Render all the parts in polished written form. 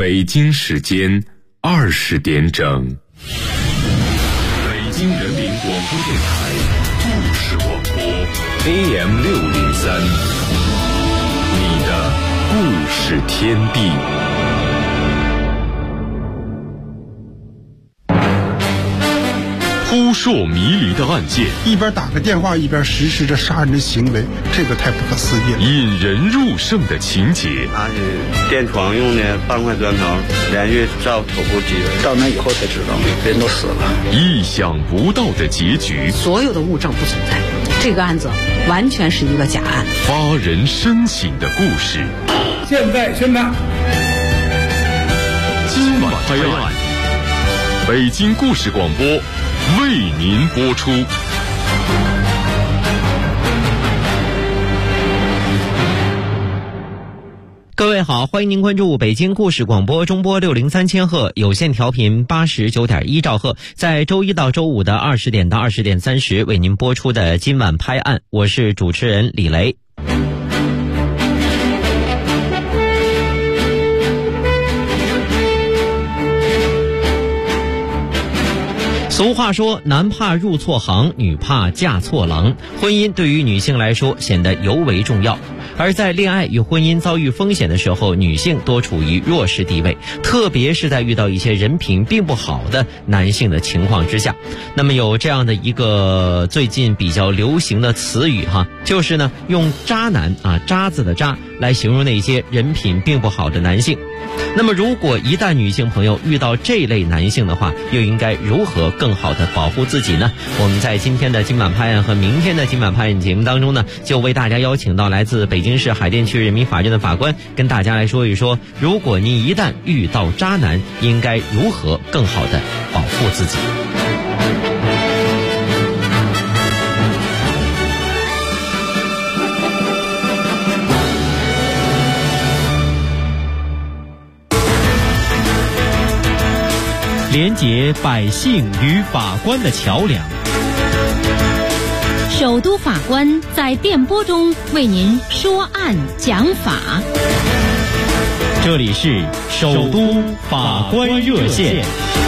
北京时间20点整，北京人民广播电台故事广播 AM603， 你的故事天地。扑朔迷离的案件， 一边打个电话一边实施着杀人的行为，这个太不可思议了。 引人入胜的情节， 拿是电床用的半块砖头连续照头部击人， 到那以后才知道人都死了。 意想不到的结局， 所有的物证不存在，这个案子完全是一个假案。 发人深省的故事， 现在宣判， 今晚拍案，北京故事广播为您播出。 各位好，欢迎您关注北京故事广播中波603千赫有线调频89.1兆赫，在周一到周五的20点到20点30为您播出的今晚拍案，我是主持人李雷。俗话说，男怕入错行，女怕嫁错郎。婚姻对于女性来说显得尤为重要，而在恋爱与婚姻遭遇风险的时候，女性多处于弱势地位，特别是在遇到一些人品并不好的男性的情况之下。那么有这样的一个最近比较流行的词语就是呢，用渣男渣字的渣来形容那些人品并不好的男性。那么如果一旦女性朋友遇到这类男性的话，又应该如何更好的保护自己呢？我们在今天的今晚拍案和明天的今晚拍案节目当中呢，就为大家邀请到来自北京市海淀区人民法院的法官，跟大家来说一说，如果你一旦遇到渣男，应该如何更好的保护自己。连结百姓与法官的桥梁， 首都法官在电波中为您说案讲法。 这里是首都法官热线。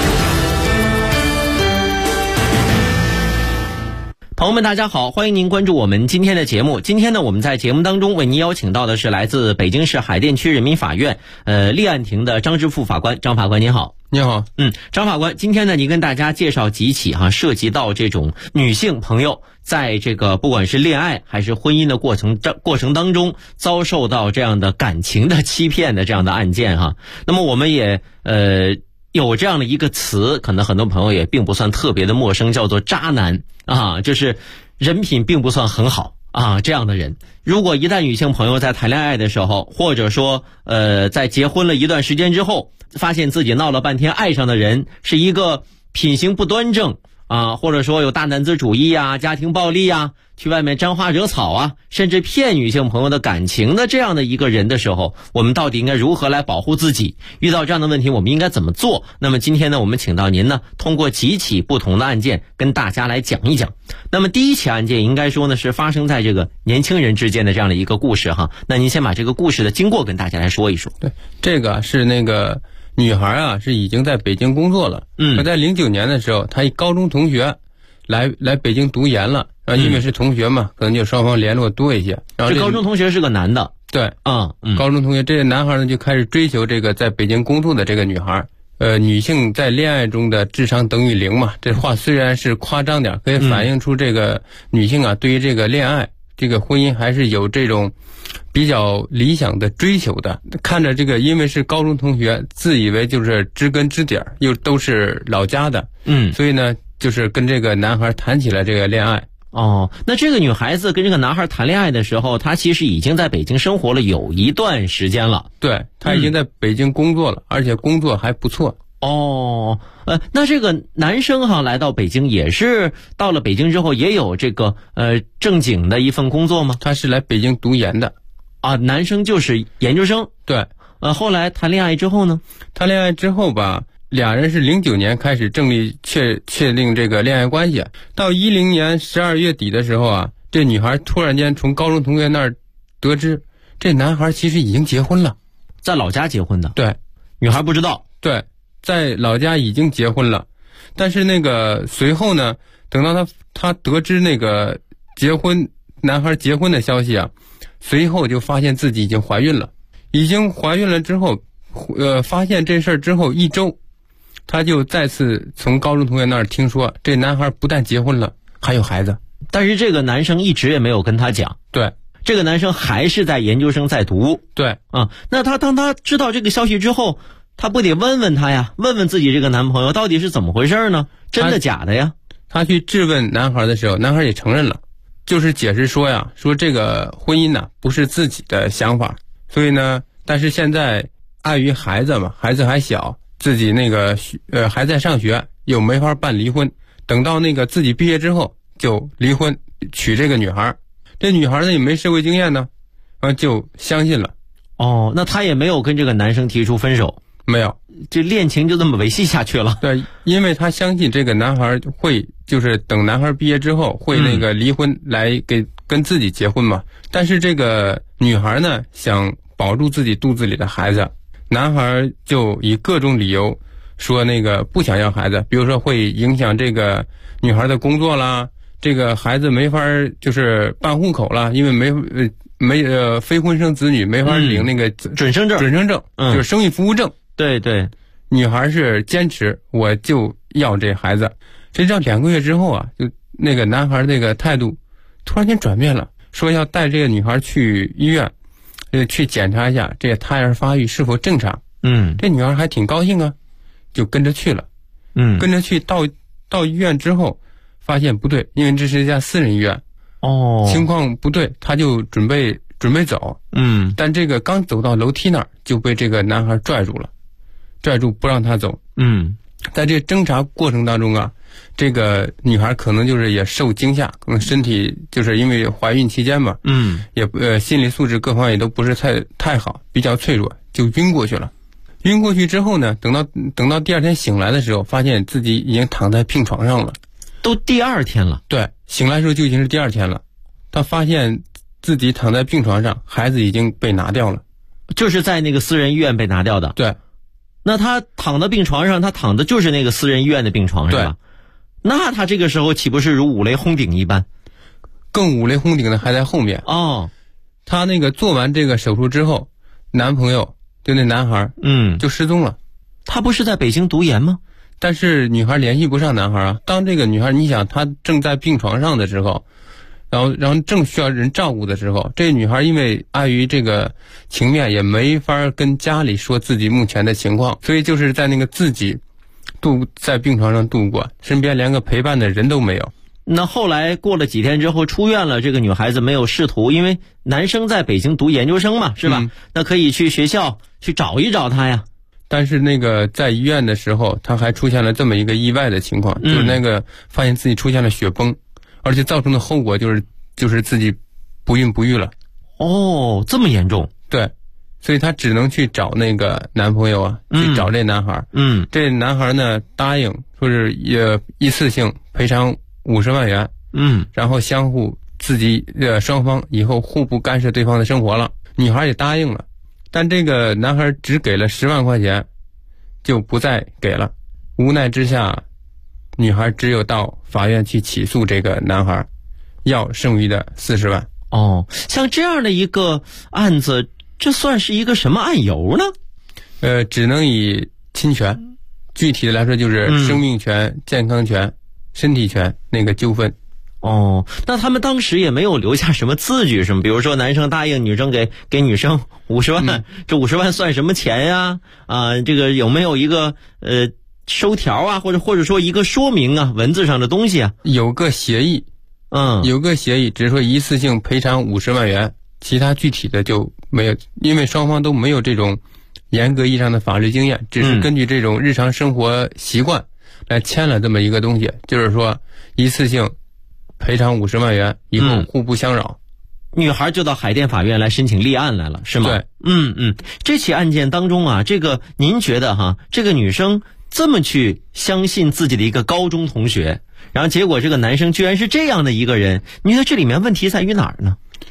朋友们大家好，欢迎您关注我们今天的节目。今天呢，我们在节目当中为您邀请到的是来自北京市海淀区人民法院立案庭的张之富法官。张法官您好。 你好。 张法官，今天呢，您跟大家介绍几起涉及到这种女性朋友在这个不管是恋爱还是婚姻的过程当中遭受到这样的感情的欺骗的这样的案件那么我们也有这样的一个词，可能很多朋友也并不算特别的陌生，叫做渣男就是人品并不算很好这样的人。如果一旦女性朋友在谈恋爱的时候，或者说在结婚了一段时间之后，发现自己闹了半天爱上的人是一个品行不端正或者说有大男子主义家庭暴力去外面沾花惹草甚至骗女性朋友的感情的这样的一个人的时候，我们到底应该如何来保护自己？遇到这样的问题我们应该怎么做？那么今天呢，我们请到您呢，通过几起不同的案件跟大家来讲一讲。那么第一起案件应该说呢，是发生在这个年轻人之间的这样的一个故事那您先把这个故事的经过跟大家来说一说。 对，这个是那个女孩是已经在北京工作了。她在09年的时候，她一高中同学来北京读研了，因为是同学嘛，可能就双方联络多一些。然后这高中同学是个男的。 对，高中同学，这个男孩呢就开始追求这个在北京工作的这个女孩。女性在恋爱中的智商等于0嘛，这话虽然是夸张点，可以反映出这个女性对于这个恋爱这个婚姻还是有这种比较理想的追求的。看着这个，因为是高中同学，自以为就是知根知底儿，又都是老家的，所以呢就是跟这个男孩谈起了这个恋爱。 那这个女孩子跟这个男孩谈恋爱的时候，她其实已经在北京生活了有一段时间了。 对，她已经在北京工作了，而且工作还不错。 那这个男生来到北京，也是到了北京之后也有这个正经的一份工作吗？ 他是来北京读研的。 男生就是研究生。 对。 后来谈恋爱之后呢？ 谈恋爱之后吧，俩人是09年开始正式确定这个恋爱关系。到10年12月底的时候这女孩突然间从高中同学那儿得知，这男孩其实已经结婚了， 在老家结婚的。 对。 女孩不知道。 对，在老家已经结婚了，但是那个随后呢，等到他得知那个男孩结婚的消息啊，随后就发现自己已经怀孕了。之后，发现这事儿之后1周，他就再次从高中同学那儿听说，这男孩不但结婚了，还有孩子。 但是这个男生一直也没有跟他讲。 对， 这个男生还是在研究生在读。 对啊，那当他知道这个消息之后，他不得问问他呀，问问自己这个男朋友到底是怎么回事呢？真的假的呀？ 他去质问男孩的时候，男孩也承认了，就是解释说呀，说这个婚姻呢不是自己的想法，所以呢，但是现在碍于孩子嘛，孩子还小，自己那个还在上学，又没法办离婚，等到那个自己毕业之后就离婚，娶这个女孩。这女孩呢也没社会经验呢，就相信了。 哦，那他也没有跟这个男生提出分手？ 没有， 这恋情就这么维系下去了。 对，因为他相信这个男孩会，就是等男孩毕业之后会那个离婚来跟自己结婚嘛。但是这个女孩呢想保住自己肚子里的孩子，男孩就以各种理由说那个不想要孩子，比如说会影响这个女孩的工作啦，这个孩子没法就是办户口啦，因为没非婚生子女没法领那个准生证， 就是生育服务证。 对对， 女孩是坚持我就要这孩子。谁知道2个月之后啊，就那个男孩那个态度突然间转变了，说要带这个女孩去医院去检查一下这个胎儿发育是否正常。这女孩还挺高兴啊，就跟着去了。跟着去到医院之后发现不对，因为这是一家私人医院。情况不对，他就准备走。但这个刚走到楼梯那儿就被这个男孩拽住不让他走。在这侦查过程当中啊，这个女孩可能就是也受惊吓，可能身体就是因为怀孕期间嘛，也心理素质各方面也都不是太好，比较脆弱，就晕过去了。晕过去之后呢，等到第2天醒来的时候，发现自己已经躺在病床上了。 都第2天了？对， 醒来的时候就已经是第2天了。他发现自己躺在病床上，孩子已经被拿掉了， 就是在那个私人医院被拿掉的。 对， 那他躺在病床上，他躺的就是那个私人医院的病床上吧？那他这个时候岂不是如五雷轰顶一般？ 更五雷轰顶的还在后面。他那个做完这个手术之后，男朋友就那男孩就失踪了。 他不是在北京读研吗？ 但是女孩联系不上男孩啊。当这个女孩，你想她正在病床上的时候，然后正需要人照顾的时候，这女孩因为碍于这个情面，也没法跟家里说自己目前的情况，所以就是在那个自己在病床上度过，身边连个陪伴的人都没有。 那后来过了几天之后出院了，这个女孩子没有试图，因为男生在北京读研究生嘛，是吧？那可以去学校去找一找他呀。 但是那个在医院的时候，他还出现了这么一个意外的情况，就是那个发现自己出现了血崩，而且造成的后果就是自己不孕不育了。 这么严重？ 对，所以他只能去找那个男朋友啊，去找这男孩。这男孩呢答应说是一次性赔偿50万元。然后相互自己双方以后互不干涉对方的生活了。女孩也答应了。但这个男孩只给了10万块钱，就不再给了。无奈之下，女孩只有到法院去起诉这个男孩，要剩余的40万。 像这样的一个案子，这算是一个什么案由呢？ 只能以侵权，具体的来说就是生命权、健康权、身体权那个纠纷。 那他们当时也没有留下什么字据什么，比如说男生答应女生给女生50万，这50万算什么钱呀？这个有没有一个收条啊，或者说一个说明啊，文字上的东西啊？ 有个协议，只是说一次性赔偿50万元，其他具体的就没有，因为双方都没有这种严格意义上的法律经验，只是根据这种日常生活习惯来签了这么一个东西，就是说一次性赔偿50万元，以后互不相扰。 女孩就到海淀法院来申请立案来了，是吗？ 对。 这起案件当中啊，这个您觉得这个女生这么去相信自己的一个高中同学，然后结果这个男生居然是这样的一个人，你觉得这里面问题在于哪儿呢？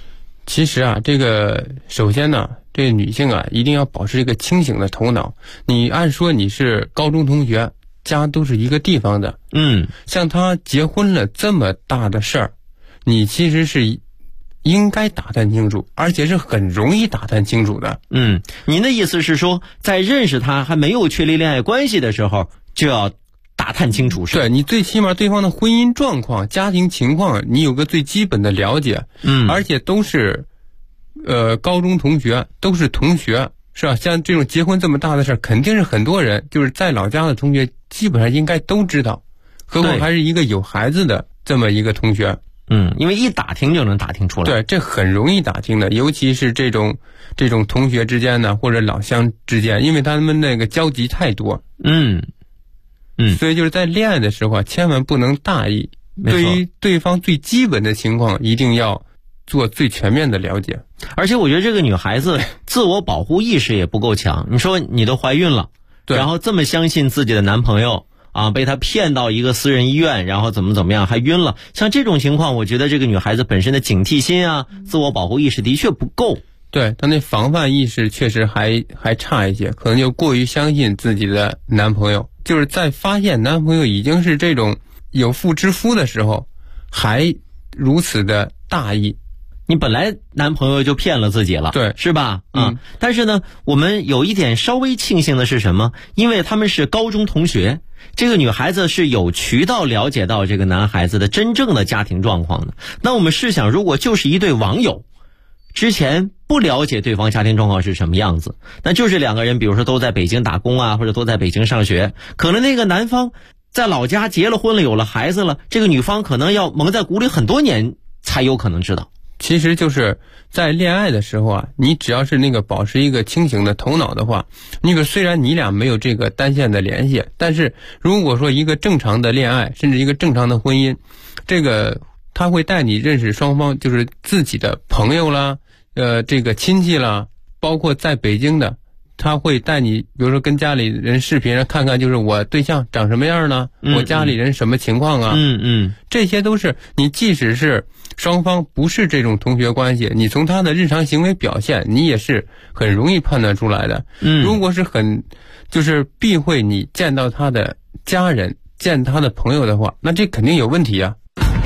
其实啊，这个首先呢，这个女性啊，一定要保持一个清醒的头脑。你按说你是高中同学，家都是一个地方的，像她结婚了这么大的事儿，你其实是应该打探清楚，而且是很容易打探清楚的。 您的意思是说，在认识他还没有确立恋爱关系的时候，就要打探清楚，是吧？ 对，你最起码对方的婚姻状况、家庭情况，你有个最基本的了解。而且都是高中同学，都是同学，是吧？像这种结婚这么大的事儿，肯定是很多人就是在老家的同学基本上应该都知道，何况还是一个有孩子的这么一个同学。 因为一打听就能打听出来。 对，这很容易打听的，尤其是这种同学之间呢，或者老乡之间，因为他们那个交集太多。所以就是在恋爱的时候啊，千万不能大意，对于对方最基本的情况一定要做最全面的了解。 而且我觉得这个女孩子自我保护意识也不够强。你说你都怀孕了，然后这么相信自己的男朋友啊，被他骗到一个私人医院，然后怎么样还晕了，像这种情况，我觉得这个女孩子本身的警惕心啊，自我保护意识的确不够。 对，她那防范意识确实还差一些，可能就过于相信自己的男朋友。就是在发现男朋友已经是这种有妇之夫的时候，还如此的大意。 你本来男朋友就骗了自己了， 对， 是吧？但是呢，我们有一点稍微庆幸的是什么？因为他们是高中同学，这个女孩子是有渠道了解到这个男孩子的真正的家庭状况的。那我们试想，如果就是一对网友，之前不了解对方家庭状况是什么样子，那就是两个人比如说都在北京打工啊，或者都在北京上学，可能那个男方在老家结了婚了，有了孩子了，这个女方可能要蒙在鼓里很多年才有可能知道。 其实就是在恋爱的时候啊，你只要是那个保持一个清醒的头脑的话，那个虽然你俩没有这个单线的联系，但是如果说一个正常的恋爱，甚至一个正常的婚姻，这个他会带你认识双方，就是自己的朋友啦，这个亲戚啦，包括在北京的，他会带你，比如说跟家里人视频看看，就是我对象长什么样呢？我家里人什么情况啊？这些都是你即使是双方不是这种同学关系，你从他的日常行为表现，你也是很容易判断出来的。如果是就是避讳你见到他的家人、见他的朋友的话，那这肯定有问题啊。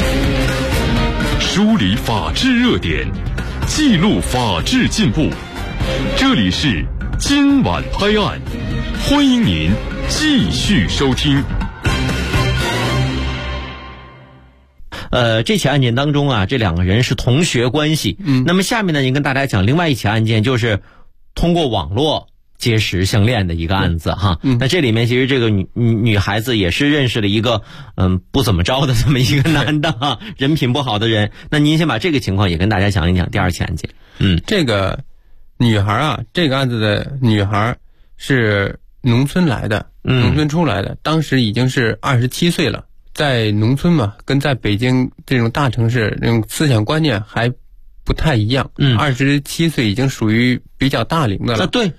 梳理法治热点，记录法治进步，这里是今晚拍案，欢迎您继续收听。 这起案件当中啊，这两个人是同学关系。那么下面呢，您跟大家讲另外一起案件，就是通过网络结识相恋的一个案子哈。那这里面其实这个女孩子也是认识了一个不怎么着的这么一个男的哈，人品不好的人。那您先把这个情况也跟大家讲一讲。第二起案件， 这个女孩啊，这个案子的女孩是农村来的，农村出来的，当时已经是27岁了。在农村嘛，跟在北京这种大城市那种思想观念还不太一样。27岁已经属于比较大龄的了。 对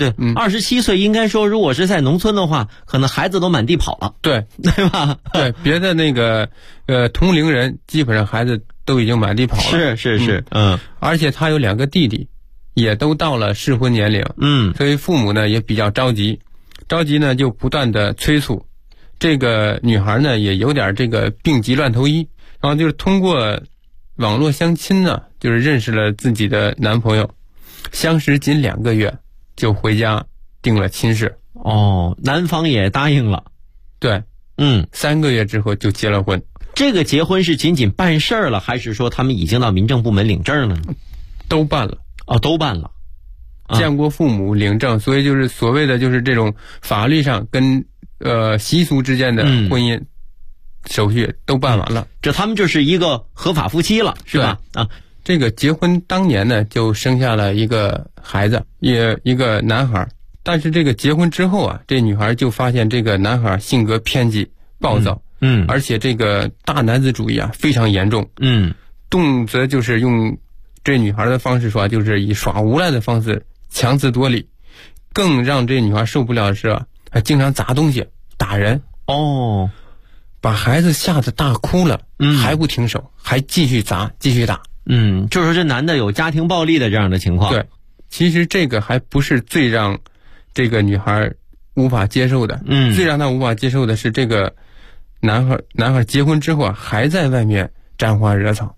，27岁应该说，如果是在农村的话，可能孩子都满地跑了。 对吧？ 对，别的那个同龄人基本上孩子都已经满地跑了。 是， 而且他有2个弟弟，也都到了适婚年龄。所以父母呢也比较着急呢就不断的催促。这个女孩呢也有点这个病急乱投医，然后就是通过网络相亲呢，就是认识了自己的男朋友，相识仅2个月就回家定了亲事。 男方也答应了。 对，3个月之后就结了婚。 这个结婚是仅仅办事儿了，还是说他们已经到民政部门领证了呢？ 都办了。 都办了。 见过父母领证，所以就是所谓的就是这种法律上跟习俗之间的婚姻手续都办完了。 这他们就是一个合法夫妻了，是吧？ 这个结婚当年呢就生下了一个孩子，一个男孩。但是这个结婚之后啊，这女孩就发现这个男孩性格偏激暴躁，而且这个大男子主义啊非常严重，动辄就是用这女孩的方式说，就是以耍无赖的方式强词夺理。更让这女孩受不了的是还经常砸东西打人。 把孩子吓得大哭了，还不停手，还继续砸继续打。 就是说这男的有家庭暴力的这样的情况。 对，其实这个还不是最让这个女孩无法接受的。最让她无法接受的是这个男孩结婚之后啊，还在外面沾花惹草。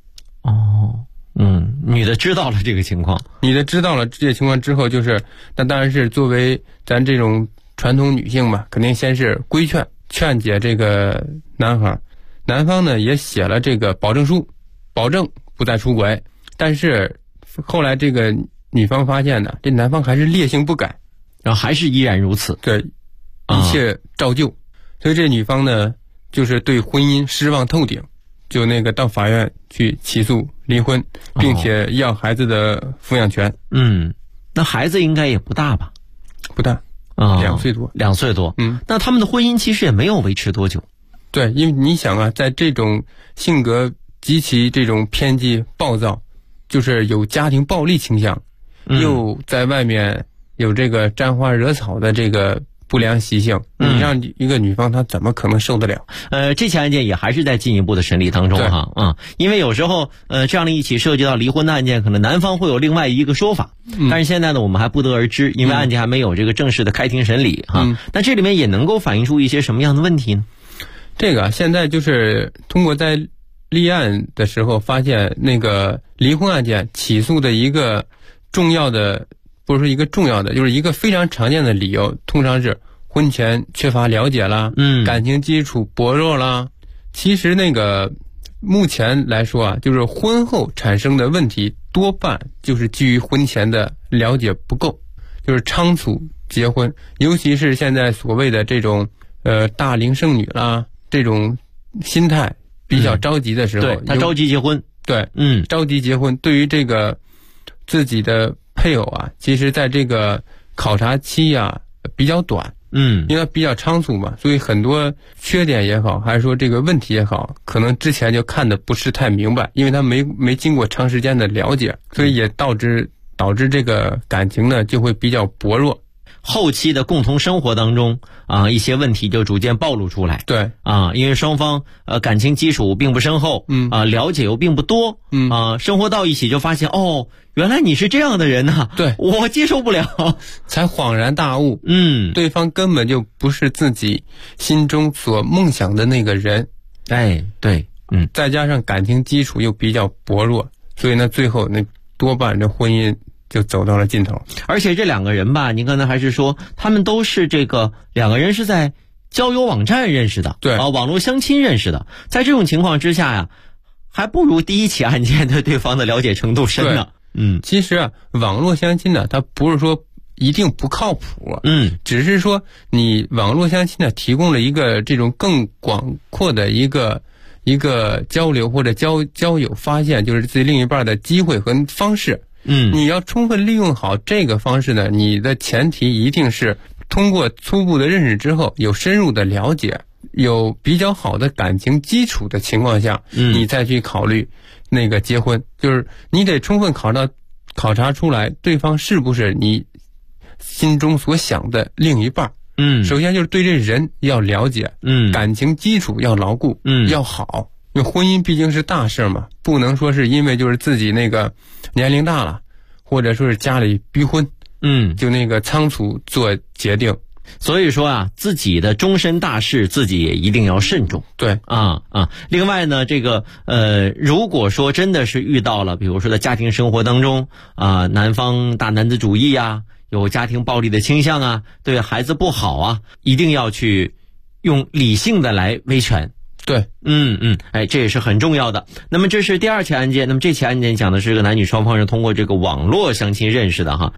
女的知道了这个情况， 女的知道了这些情况之后，就是那当然是作为咱这种传统女性嘛，肯定先是规劝解这个男孩。男方呢也写了这个保证书，保证不再出轨。但是后来这个女方发现呢，这男方还是烈性不改， 然后还是依然如此。 对，一切照旧。所以这女方呢，就是对婚姻失望透顶，就到法院去起诉离婚，并且要孩子的抚养权。 那孩子应该也不大吧？ 不大，2岁多。 2岁多。那他们的婚姻其实也没有维持多久。 对，因为你想啊，在这种性格极其这种偏激暴躁，就是有家庭暴力倾向，又在外面有这个沾花惹草的这个不良习性，你让一个女方她怎么可能受得了？ 这起案件也还是在进一步的审理当中哈。因为有时候这样的一起涉及到离婚的案件，可能男方会有另外一个说法，但是现在呢我们还不得而知，因为案件还没有这个正式的开庭审理哈。那这里面也能够反映出一些什么样的问题呢？ 这个现在就是通过在立案的时候发现，那个离婚案件起诉的一个重要的，不是说一个重要的，就是一个非常常见的理由，通常是婚前缺乏了解啦，感情基础薄弱啦。其实目前来说啊，就是婚后产生的问题多半就是基于婚前的了解不够，就是仓促结婚，尤其是现在所谓的这种大龄剩女啦，这种心态比较着急的时候， 他着急结婚。 对，着急结婚，对于这个自己的配偶啊，其实在这个考察期啊比较短，因为它比较仓促嘛，所以很多缺点也好，还是说这个问题也好，可能之前就看得不是太明白，因为他没经过长时间的了解，所以也导致这个感情呢就会比较薄弱。 后期的共同生活当中一些问题就逐渐暴露出来。 对因为双方感情基础并不深厚，了解又并不多，生活到一起就发现原来你是这样的人呐， 对， 我接受不了， 才恍然大悟，对方根本就不是自己心中所梦想的那个人。 对， 再加上感情基础又比较薄弱，所以呢最后多半这婚姻就走到了尽头。 而且这两个人吧，您刚才还是说他们都是两个人是在交友网站认识的， 对网络相亲认识的。在这种情况之下呀，还不如第一起案件对对方的了解程度深呢。 其实网络相亲呢，它不是说一定不靠谱，只是说你网络相亲呢提供了一个这种更广阔的一个交流或者交友发现就是自己另一半的机会和方式。你要充分利用好这个方式呢，你的前提一定是通过初步的认识之后，有深入的了解，有比较好的感情基础的情况下，你再去考虑结婚，就是你得充分考察出来对方是不是你心中所想的另一半。首先就是对这人要了解，感情基础要牢固，要好。因为婚姻毕竟是大事嘛，不能说是因为就是自己年龄大了，或者说是家里逼婚，就仓促做决定。 所以说啊，自己的终身大事自己也一定要慎重。 对另外呢，如果说真的是遇到了，比如说在家庭生活当中男方大男子主义有家庭暴力的倾向对孩子不好一定要去用理性的来维权。 对， 这也是很重要的。那么这是第二起案件，那么这起案件讲的是男女双方是通过这个网络相亲认识的哈。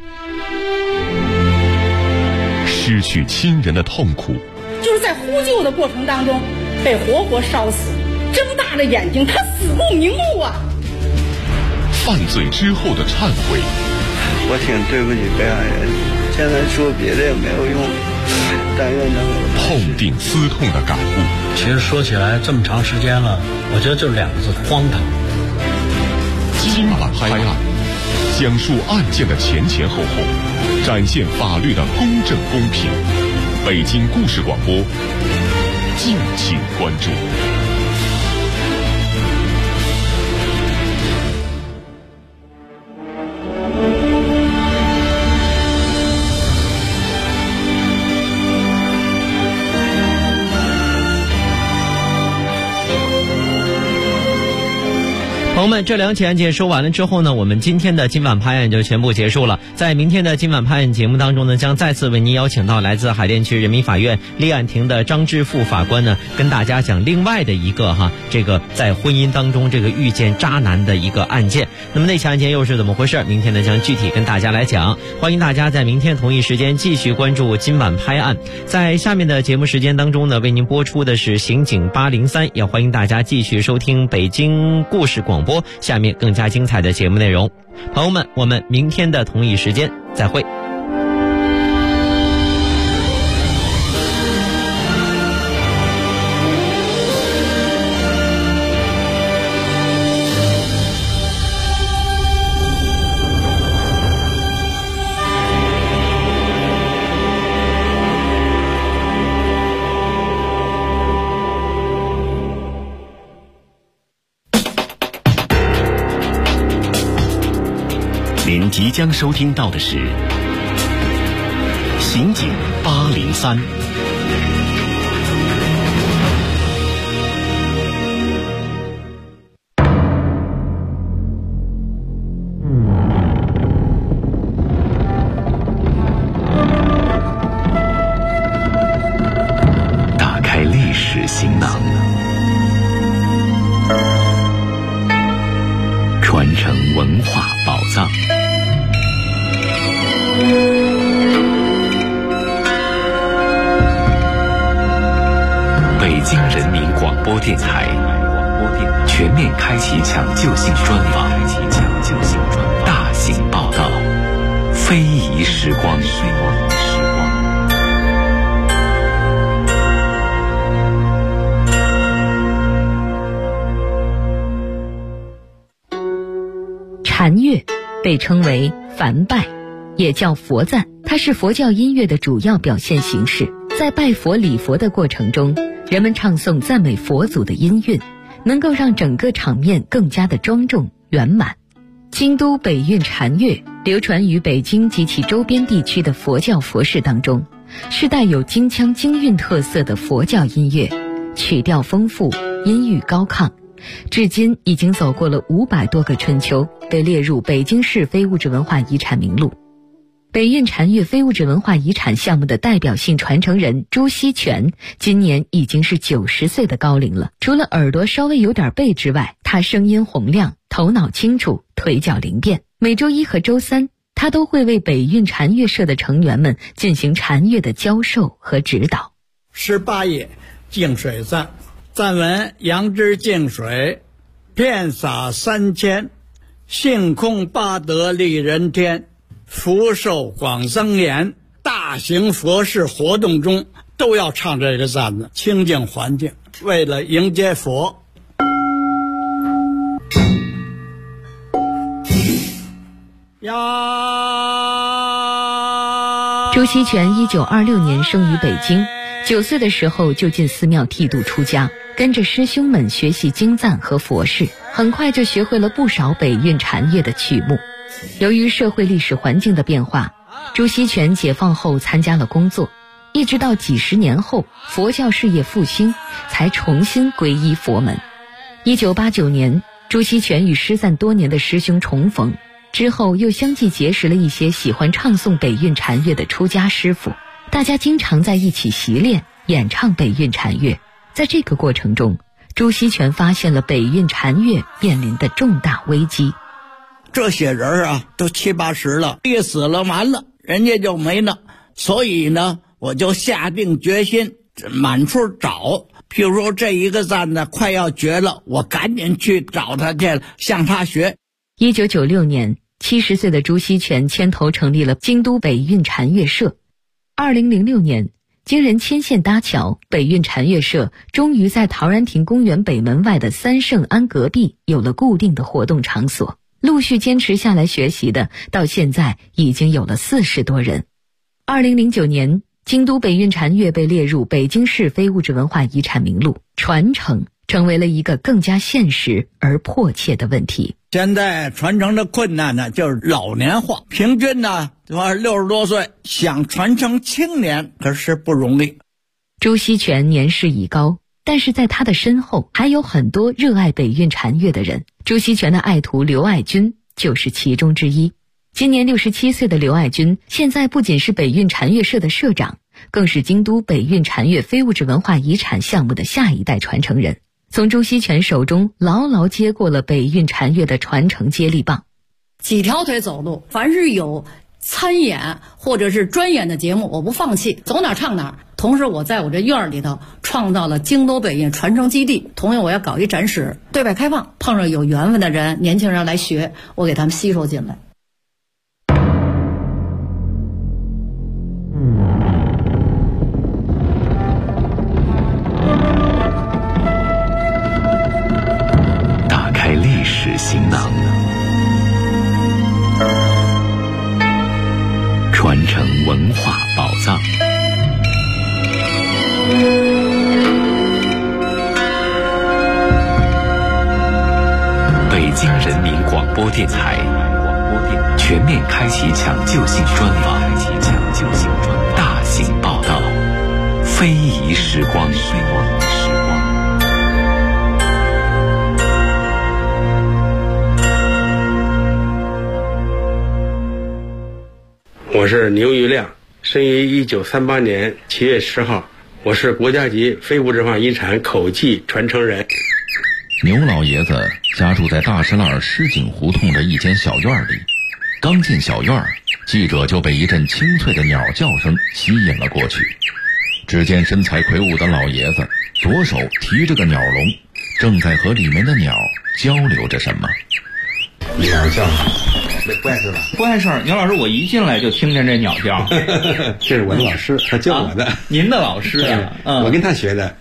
失去亲人的痛苦， 就是在呼救的过程当中被活活烧死，睁大着眼睛，他死不瞑目犯罪之后的忏悔， 我挺对不起被害人，现在说别的也没有用，但愿能痛定思痛的感悟。 其实说起来这么长时间了，我觉得就2个字：荒唐。 今晚拍案，讲述案件的前后后，展现法律的公正公平。北京故事广播，敬请关注。 朋友们，这2起案件说完了之后呢，我们今天的今晚拍案就全部结束了。在明天的今晚拍案节目当中呢，将再次为您邀请到来自海淀区人民法院立案庭的张志富法官呢，跟大家讲另外的一个这个在婚姻当中这个遇见渣男的一个案件。那么那起案件又是怎么回事？明天呢将具体跟大家来讲。欢迎大家在明天同一时间继续关注今晚拍案。在下面的节目时间当中呢，为您播出的是刑警803，也欢迎大家继续收听北京故事广播，下面更加精彩的节目内容。朋友们，我们明天的同一时间再会。 您即将收听到的是刑警803。打开历史行囊，传承文化宝藏。北京人民广播电台全面开启抢救性专访，大型报道，非遗时光。 禅乐被称为梵拜，也叫佛赞，它是佛教音乐的主要表现形式。在拜佛礼佛的过程中，人们唱诵赞美佛祖的音韵，能够让整个场面更加的庄重圆满。京都北韵禅乐流传于北京及其周边地区的佛教佛事当中，是带有京腔京韵特色的佛教音乐，曲调丰富，音域高亢，至今已经走过了500多个春秋，被列入北京市非物质文化遗产名录。北韵禅乐非物质文化遗产项目的代表性传承人朱锡全今年已经是90岁的高龄了。除了耳朵稍微有点背之外，他声音洪亮，头脑清楚，腿脚灵便。每周1和周3，他都会为北韵禅乐社的成员们进行禅乐的教授和指导。 18页净水赞，赞文：杨枝净水，遍洒3000，性空八德利人天，福寿广增延。大型佛事活动中都要唱这个赞子，清净环境，为了迎接佛。 朱锡全1926年生于北京，9岁的时候就进寺庙剃度出家，跟着师兄们学习经赞和佛事，很快就学会了不少北韵禅乐的曲目。由于社会历史环境的变化，朱锡全解放后参加了工作，一直到几十年后佛教事业复兴，才重新皈依佛门。1989年，朱锡全与失散多年的师兄重逢，之后又相继结识了一些喜欢唱诵北韵禅乐的出家师傅，大家经常在一起习练演唱北韵禅乐。在这个过程中，朱锡全发现了北韵禅乐面临的重大危机。 这些人啊，都70、80了，一死了完了，人家就没了。所以呢，我就下定决心满处找。譬如说这一个赞呢快要绝了，我赶紧去找他去了，向他学。 1996年，70岁的朱锡全牵头成立了京都北韵禅乐社。2006年，经人牵线搭桥，北韵禅乐社终于在陶然亭公园北门外的三圣庵隔壁有了固定的活动场所。陆续坚持下来学习的，到现在已经有了40多人。2009年，京都北韵禅乐被列入北京市非物质文化遗产名录，传承成为了一个更加现实而迫切的问题。 现在传承的困难呢，就是老年化，平均呢60多岁，想传承青年可是不容易。 朱锡全年事已高， 但是在他的身后还有很多热爱北运禅乐的人，朱锡全的爱徒刘爱军就是其中之一。今年67岁的刘爱军现在不仅是北运禅乐社的社长，更是京都北运禅乐非物质文化遗产项目的下一代传承人，从朱锡全手中牢牢接过了北运禅乐的传承接力棒。 几条腿走路，凡是有参演或者是专演的节目，我不放弃，走哪唱哪。同时我在我这院里头创造了京都北运传承基地，同样我要搞一展示，对外开放，碰上有缘分的人，年轻人来学，我给他们吸收进来。 打开历史行囊，传承文化宝藏。北京人民广播电台全面开启抢救性专访，大型报道，非遗时光。 我是牛玉亮，生于1938年7月10号，我是国家级非物质文化遗产口技传承人。 牛老爷子家住在大石栏狮井胡同的一间小院里，刚进小院，记者就被一阵清脆的鸟叫声吸引了过去。只见身材魁梧的老爷子左手提着个鸟笼，正在和里面的鸟交流着什么。 鸟叫不碍事吧？ 不碍事。牛老师，我一进来就听见这鸟叫。 这是我的老师，他教我的。 您的老师啊？ 我跟他学的。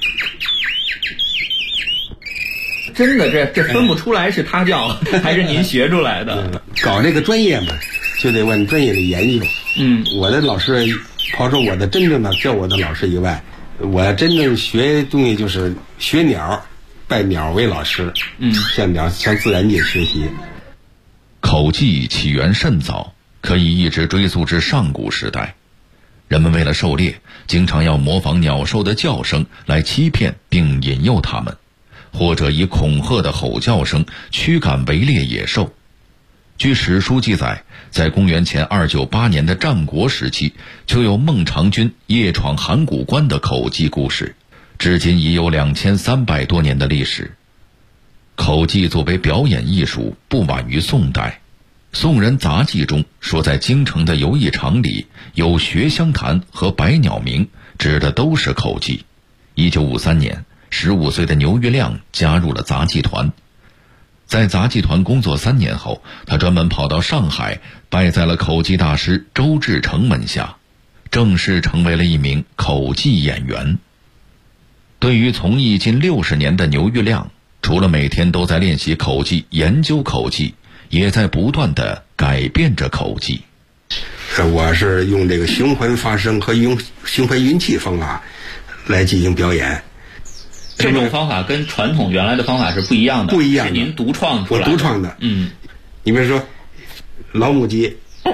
真的，这分不出来是他教还是您学出来的。 搞这个专业嘛，就得往专业里研究。我的老师，抛出我的真正的教我的老师以外，我真正学东西就是学鸟，拜鸟为老师。向自然界学习。 口技起源甚早，可以一直追溯至上古时代。人们为了狩猎，经常要模仿鸟兽的叫声来欺骗并引诱它们，或者以恐吓的吼叫声驱赶围猎野兽。据史书记载，在公元前298年的战国时期，就有孟尝君夜闯函谷关的口技故事，至今已有2300多年的历史。口技作为表演艺术，不晚于宋代。宋人杂记中说，在京城的游艺场里有学香坛和百鸟鸣，指的都是口技。1953年，15岁的牛玉亮加入了杂技团。在杂技团工作3年后，他专门跑到上海，拜在了口技大师周志成门下，正式成为了一名口技演员。对于从艺近60年的牛玉亮，除了每天都在练习口技、研究口技，也在不断地改变着口技。 我是用这个循环发声和用循环运气方法来进行表演。 这种方法跟传统原来的方法是不一样的， 不一样的， 是您独创出来的。 我独创的。你比如说老母鸡，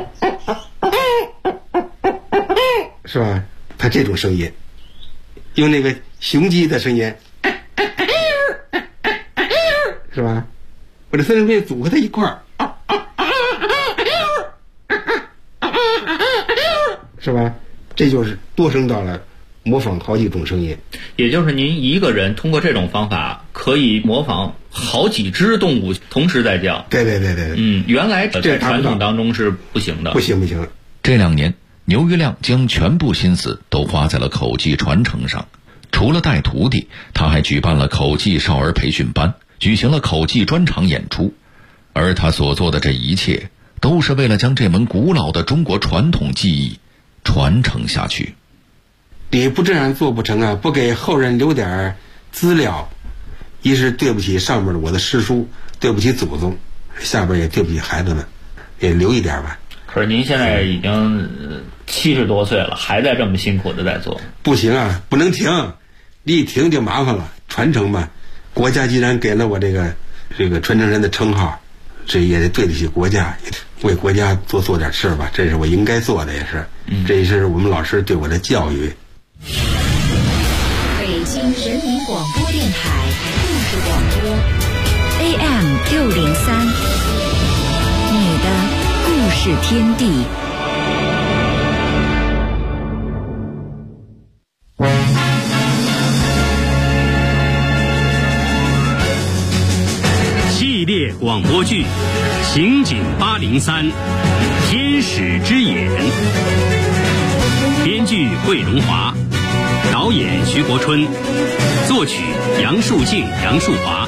是吧？它这种声音，用那个雄鸡的声音，是吧？我这三声片组合在一块儿，是吧？这就是多声道了，模仿好几种声音。 也就是您一个人通过这种方法可以模仿好几只动物同时在叫。 对。 原来在传统当中是不行的。 不行。 这2年，牛玉亮将全部心思都花在了口技传承上。除了带徒弟，他还举办了口技少儿培训班，举行了口技专场演出。而他所做的这一切，都是为了将这门古老的中国传统技艺传承下去。 你不这样做不成啊！不给后人留点资料，一是对不起上面的我的师叔，对不起祖宗，下边也对不起孩子们，也留一点吧。 可是您现在已经70多岁了，还在这么辛苦的在做。 不行啊，不能停，一停就麻烦了。传承嘛，国家既然给了我这个传承人的称号，这也得对得起国家，为国家做点事吧，这是我应该做的，这也是我们老师对我的教育。 北京人民广播电台故事广播 AM603，你的故事天地。 系列广播剧《刑警803天使之眼》，编剧桂荣华，导演徐国春，作曲杨树静、杨树华。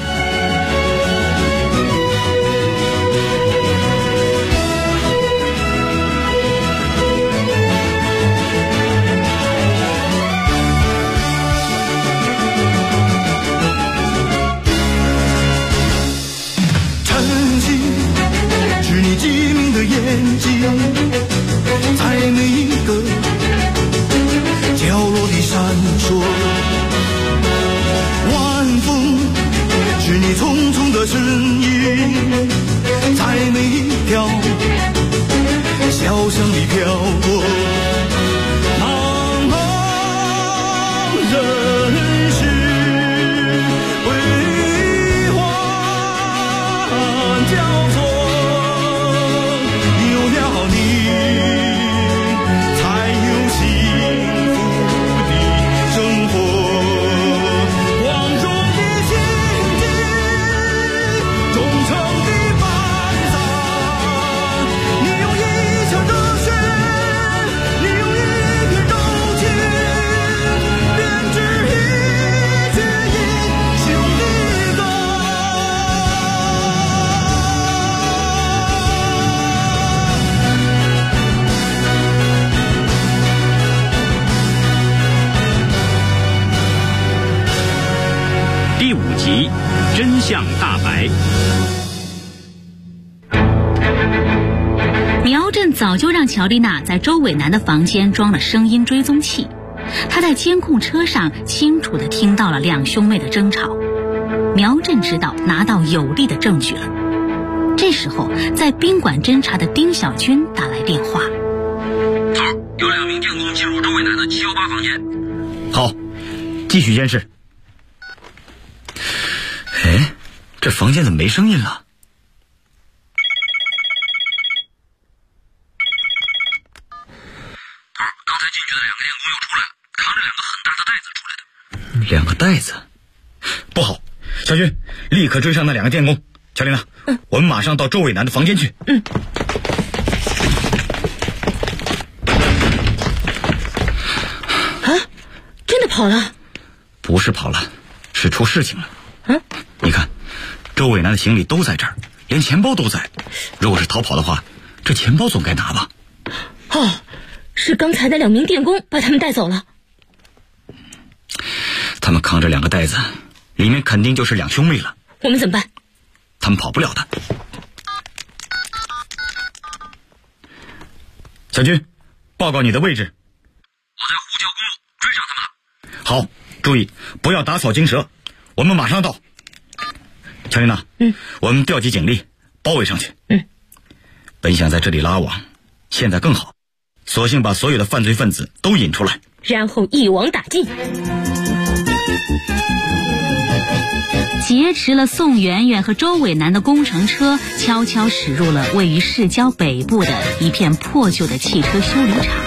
眼睛在每一个角落里闪烁，晚风是你匆匆的身影，在每一条小巷里飘过，茫茫人世辉煌交错。 第5集，真相大白。 苗振早就让乔丽娜在周伟南的房间装了声音追踪器，他在监控车上清楚地听到了两兄妹的争吵。苗振知道拿到有力的证据了。这时候，在宾馆侦查的丁小军打来电话：“ 有2名电工进入周伟南的718房间。”“ 好，继续监视。”“哎，这房间怎么没声音了？”“ 刚才进去的2个电工又出来了，扛着2个很大的袋子出来的。”“ 2个袋子？不好，小军，立刻追上那2个电工。乔丽娜，我们马上到周伟南的房间去。”“ 啊，真的跑了？”“ 不是跑了，是出事情了。你看，周伟南的行李都在这儿，连钱包都在。如果是逃跑的话，这钱包总该拿吧？”“ 哦，是刚才的2名电工把他们带走了。”“ 他们扛着2个袋子，里面肯定就是2兄妹了。”“ 我们怎么办？”“ 他们跑不了的。”“小军，报告你的位置。”“ 我在呼叫公路，追上他们了。”“ 好，注意不要打草惊蛇，我们马上到。”“乔丽娜，我们调集警力包围上去。”“本想在这里拉网，现在更好，索性把所有的犯罪分子都引出来， 然后一网打尽。” 劫持了宋媛媛和周伟南的工程车，悄悄驶入了位于市郊北部的一片破旧的汽车修理厂。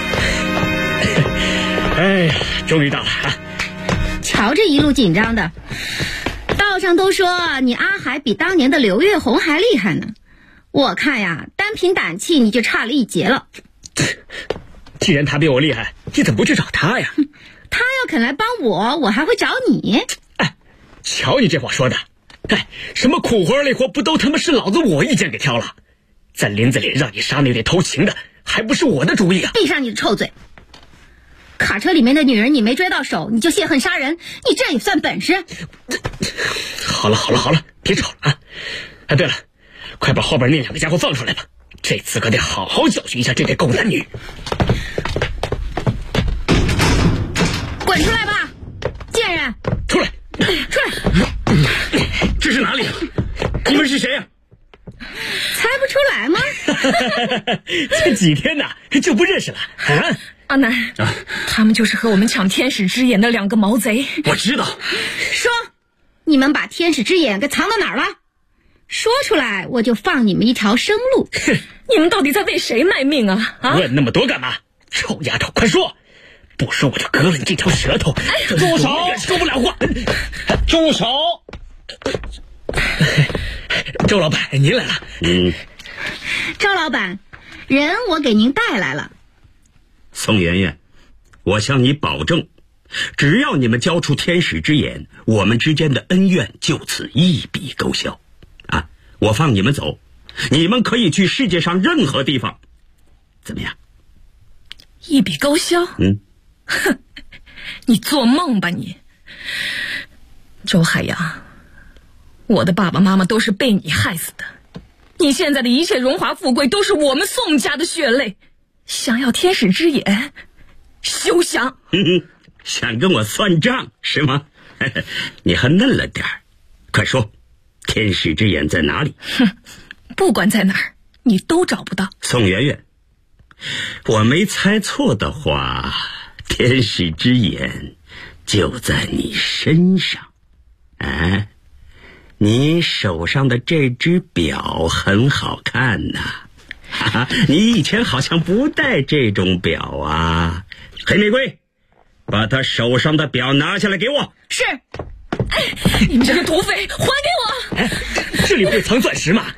哎，终于到了啊！ 瞧这一路紧张的，道上都说你阿海比当年的刘月红还厉害呢。我看呀，单凭胆气你就差了一截了。 既然他比我厉害，你怎么不去找他呀？ 他要肯来帮我，我还会找你。 哎，瞧你这话说的，哎，什么苦活累活不都他妈是老子我意见给挑了？在林子里让你杀那对偷情的，还不是我的主意啊！ 闭上你的臭嘴！卡车里面的女人你没追到手，你就泄恨杀人，你这也算本事？ 好了，别吵了啊！哎，对了，快把后边那2个家伙放出来吧，这次可得好好教训一下这对狗男女。 滚出来吧，贱人！ 出来！这是哪里？你们是谁呀？ 猜不出来吗？ 这几天呢就不认识了啊？ 阿南，他们就是和我们抢天使之眼的2个毛贼。 我知道。 说，你们把天使之眼给藏到哪儿了？说出来，我就放你们一条生路。 你们到底在为谁卖命啊？ 问那么多干嘛？臭丫头，快说！不说我就割了你这条舌头！ 哎， 住手！说不了话。 住手！ 周老板，您来了。 周老板，人我给您带来了。 宋媛媛，我向你保证，只要你们交出天使之眼，我们之间的恩怨就此一笔勾销。啊，我放你们走，你们可以去世界上任何地方，怎么样？ 一笔勾销？哼，你做梦吧你！周海洋，我的爸爸妈妈都是被你害死的，你现在的一切荣华富贵都是我们宋家的血泪，想要天使之眼，休想！ 想跟我算账是吗？你还嫩了点儿，快说，天使之眼在哪里？ 不管在哪儿，你都找不到。 宋媛媛，我没猜错的话，天使之眼就在你身上。啊，你手上的这只表很好看呐。你以前好像不戴这种表啊。黑玫瑰，把他手上的表拿下来给我。 是。你们这个土匪，还给我！ 这里会藏钻石吗？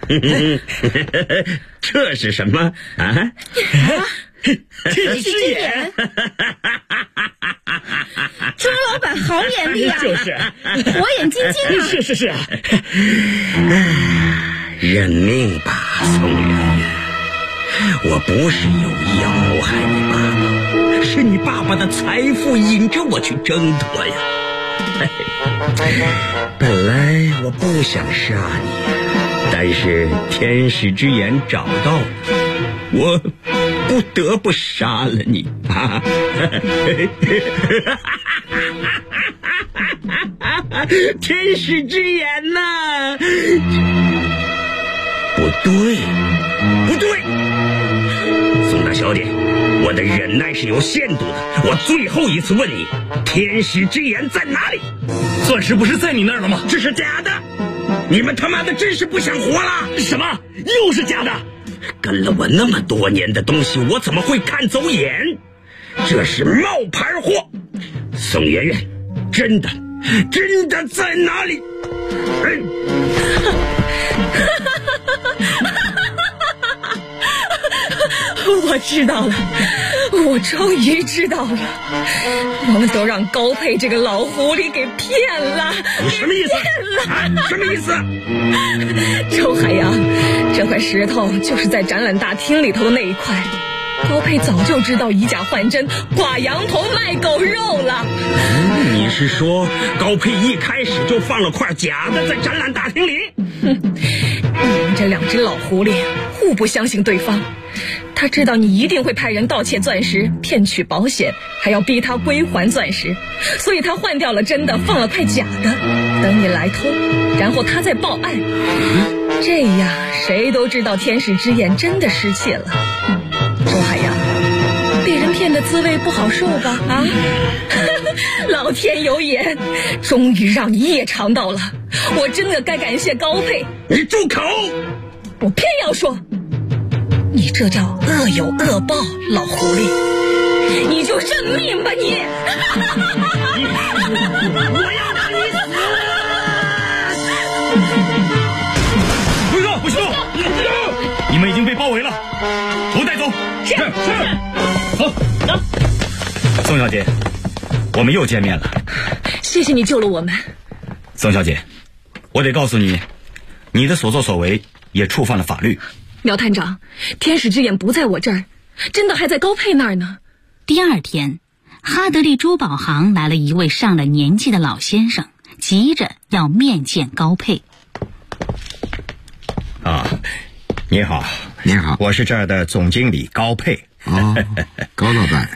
这是什么啊？ 天使之眼。周老板好眼力啊！ 就是， 火眼金睛啊！ 是啊。 认命吧，宋媛媛，我不是有意谋害你爸爸，是你爸爸的财富引着我去挣脱呀。本来我不想杀你，但是天使之眼找到了，我不得不杀了你啊！天使之眼呐！不对，宋大小姐，我的忍耐是有限度的。我最后一次问你，天使之眼在哪里？ 钻石不是在你那儿了吗？ 这是假的！你们他妈的真是不想活了！ 什么？又是假的？ 跟了我那么多年的东西，我怎么会看走眼？这是冒牌货！宋媛媛，真的在哪里？ 我知道了，我终于知道了，我们都让高佩这个老狐狸给骗了。 你什么意思？什么意思？ 周海洋，这块石头就是在展览大厅里头的那一块。高佩早就知道以假换真，挂羊头卖狗肉了。 你是说高佩一开始就放了块假的在展览大厅里？ 你们这2只老狐狸互不相信对方。他知道你一定会派人盗窃钻石，骗取保险，还要逼他归还钻石，所以他换掉了真的，放了块假的，等你来偷，然后他再报案。这样谁都知道天使之眼真的失窃了。周海洋，被人骗的滋味不好受吧？啊，老天有眼，终于让你也尝到了。我真的该感谢高佩。 你住口！ 我偏要说，你这叫恶有恶报，老狐狸，你就认命吧你！ 我要让你死！ 不许动！你们已经被包围了，都带走。 是。 走。宋小姐，我们又见面了。 谢谢你救了我们。 宋小姐，我得告诉你，你的所作所为也触犯了法律。 苗探长，天使之眼不在我这儿，真的还在高佩那儿呢。 第2天，哈德利珠宝行来了一位上了年纪的老先生，急着要面见高佩。 啊，你好， 你好， 我是这儿的总经理高佩。 哦，高老板，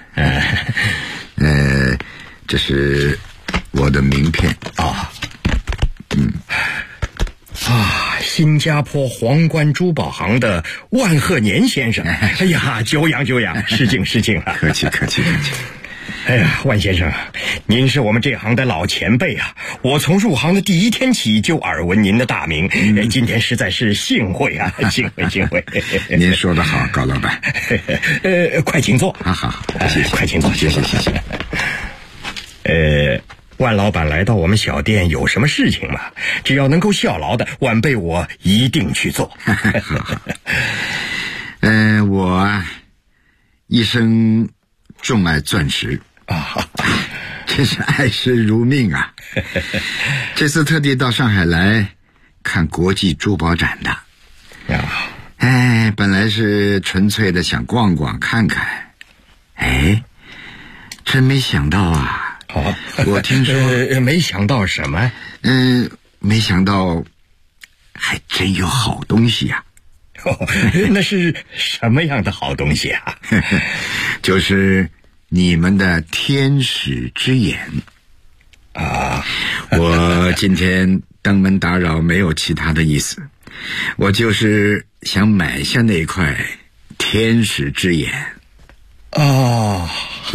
这是我的名片啊。 新加坡皇冠珠宝行的万鹤年先生。哎呀，久仰久仰，失敬失敬了。 客气客气客气。 哎呀，万先生，您是我们这行的老前辈啊！我从入行的第一天起就耳闻您的大名，今天实在是幸会啊，幸会幸会。 您说得好，高老板。 快请坐。 好，谢谢， 快请坐，谢谢。万老板来到我们小店有什么事情吗？只要能够效劳的，晚辈我一定去做。 好。我啊，一生重爱钻石啊，真是爱石如命啊！这次特地到上海来看国际珠宝展的。本来是纯粹的想逛逛看看，真没想到啊！我听说没想到什么？ 没想到还真有好东西呀！ 那是什么样的好东西啊？ 就是你们的天使之眼啊！我今天登门打扰没有其他的意思，我就是想买下那块天使之眼。 哦，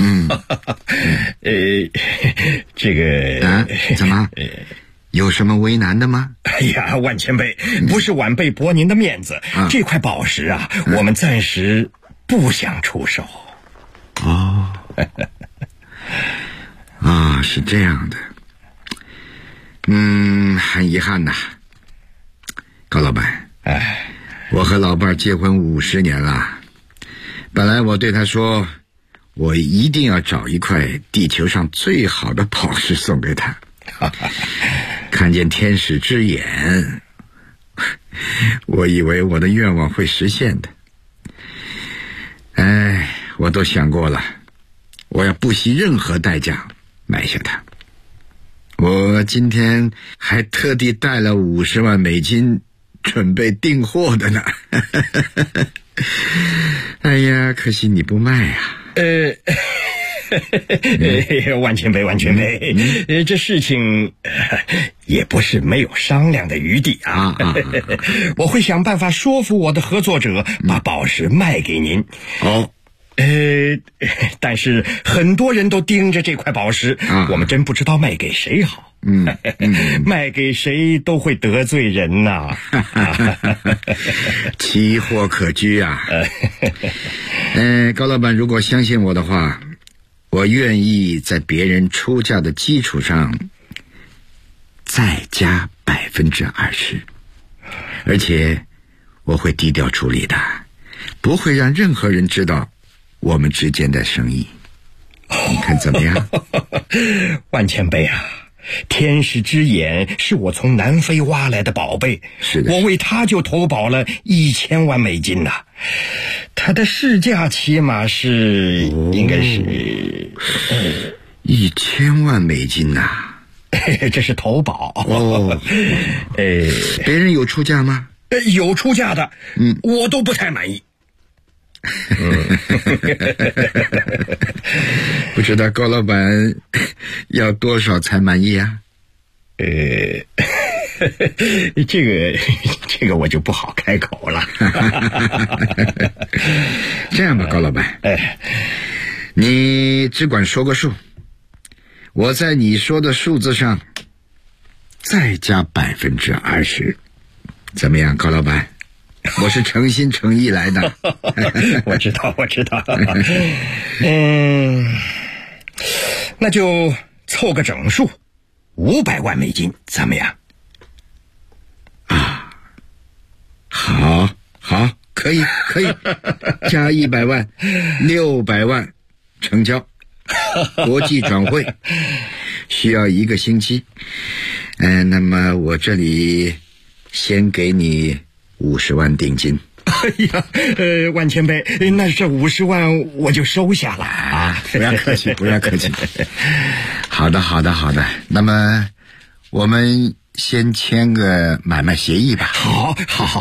这个怎么？有什么为难的吗？ 哎呀，万前辈，不是晚辈驳您的面子，这块宝石啊，我们暂时不想出手。 是这样的。很遗憾呐，高老板。我和老伴结婚50年了，本来我对他说，我一定要找一块地球上最好的宝石送给他。看见天使之眼，我以为我的愿望会实现的。我都想过了，我要不惜任何代价买下它。我今天还特地带了50万美金准备订货的呢。哎呀，可惜你不卖啊。 万前辈，这事情也不是没有商量的余地啊。我会想办法说服我的合作者把宝石卖给您。但是很多人都盯着这块宝石，我们真不知道卖给谁好。卖给谁都会得罪人呐。 奇货可居啊。高老板，如果相信我的话，我愿意在别人出价的基础上再加20%，而且我会低调处理的，不会让任何人知道我们之间的生意。你看怎么样？ 万前辈啊，天使之眼是我从南非挖来的宝贝， 是的， 我为它就投保了1000万美金呐。它的市价起码是应该是 1000万美金呐。 这是投保。 别人有出价吗？ 有出价的，我都不太满意。 不知道高老板要多少才满意啊？ 这个我就不好开口了。 这样吧，高老板，你只管说个数，我在你说的数字上再加20%，怎么样，高老板？我是诚心诚意来的。 我知道。那就凑个整数，500万美金，怎么样？ 好，可以，加100万，600万，成交。国际转会需要1个星期。那么我这里先给你50万定金。 万前辈，那这50万我就收下了啊！ 不要客气。好的，那么我们先签个买卖协议吧。 好。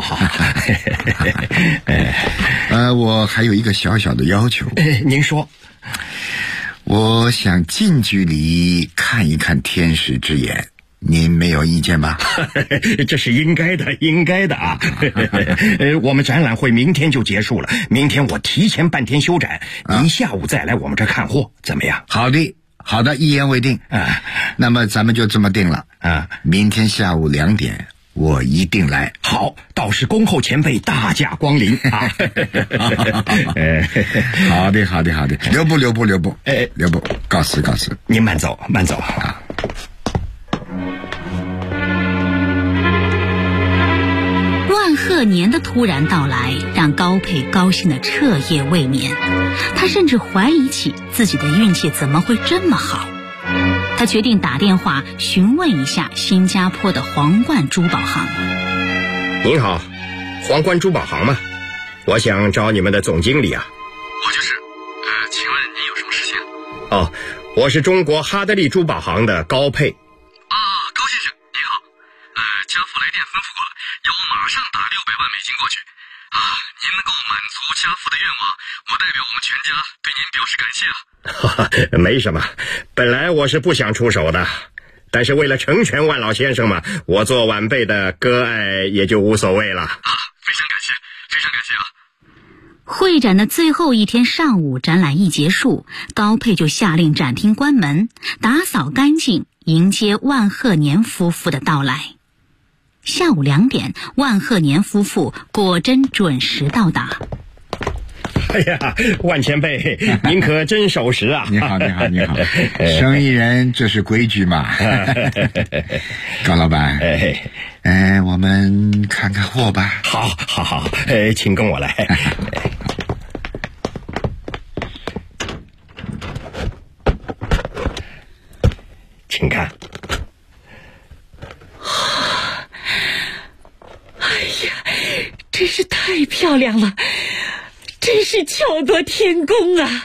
我还有一个小小的要求。 您说。 我想近距离看一看天使之眼， 您没有意见吧？ 这是应该的，应该的啊！我们展览会明天就结束了，明天我提前半天休展，您下午再来我们这看货，怎么样？ 好的，好的，一言为定啊。那么咱们就这么定了啊！明天下午2点，我一定来。 好，倒是恭候前辈大驾光临啊！ 好的，好的，好的，留步，告辞， 您慢走啊！ 万鹤年的突然到来，让高佩高兴得彻夜未眠。他甚至怀疑起自己的运气怎么会这么好。他决定打电话询问一下新加坡的皇冠珠宝行。 您好，皇冠珠宝行吗？我想找你们的总经理啊。 我就是。请问您有什么事情？ 哦，我是中国哈德利珠宝行的高佩。 高先生您好。家父来电吩咐过了，要我马上打600万美金过去。您能够满足家父的愿望，我代表我们全家对您表示感谢啊。 没什么，本来我是不想出手的，但是为了成全万老先生嘛，我做晚辈的割爱也就无所谓了。 非常感谢，非常感谢啊。 会展的最后一天上午，展览一结束，高佩就下令展厅关门，打扫干净，迎接万鹤年夫妇的到来。下午2点，万鹤年夫妇果真准时到达。 哎呀，万前辈，您可真守时啊！ 你好，生意人这是规矩嘛。高老板，我们看看货吧。 好，请跟我来。请看。 真是太漂亮了，真是巧夺天工啊！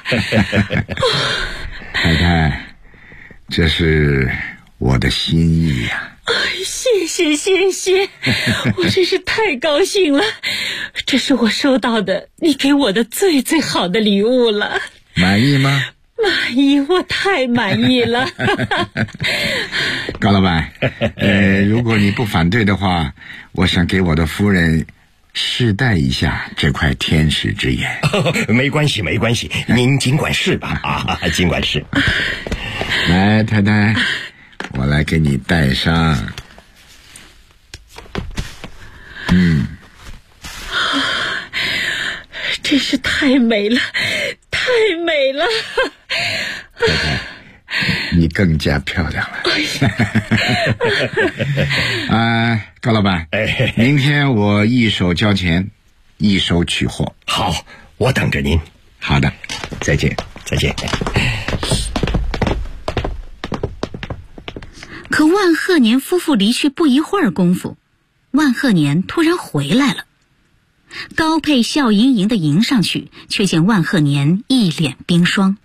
太太，这是我的心意呀。 谢谢，我真是太高兴了，这是我收到的你给我的最好的礼物了。 满意吗？ 满意，我太满意了。 高老板，如果你不反对的话，我想给我的夫人试戴一下这块天使之眼。 没关系，您尽管试吧尽管试。 来，太太，我来给你戴上。 真是太美了，太美了。 太太，你更加漂亮了。高老板，明天我一手交钱，一手取货。 好，我等着您。 好的，再见。 可万鹤年夫妇离去不一会儿功夫，万鹤年突然回来了。高佩笑盈盈地迎上去，却见万鹤年一脸冰霜。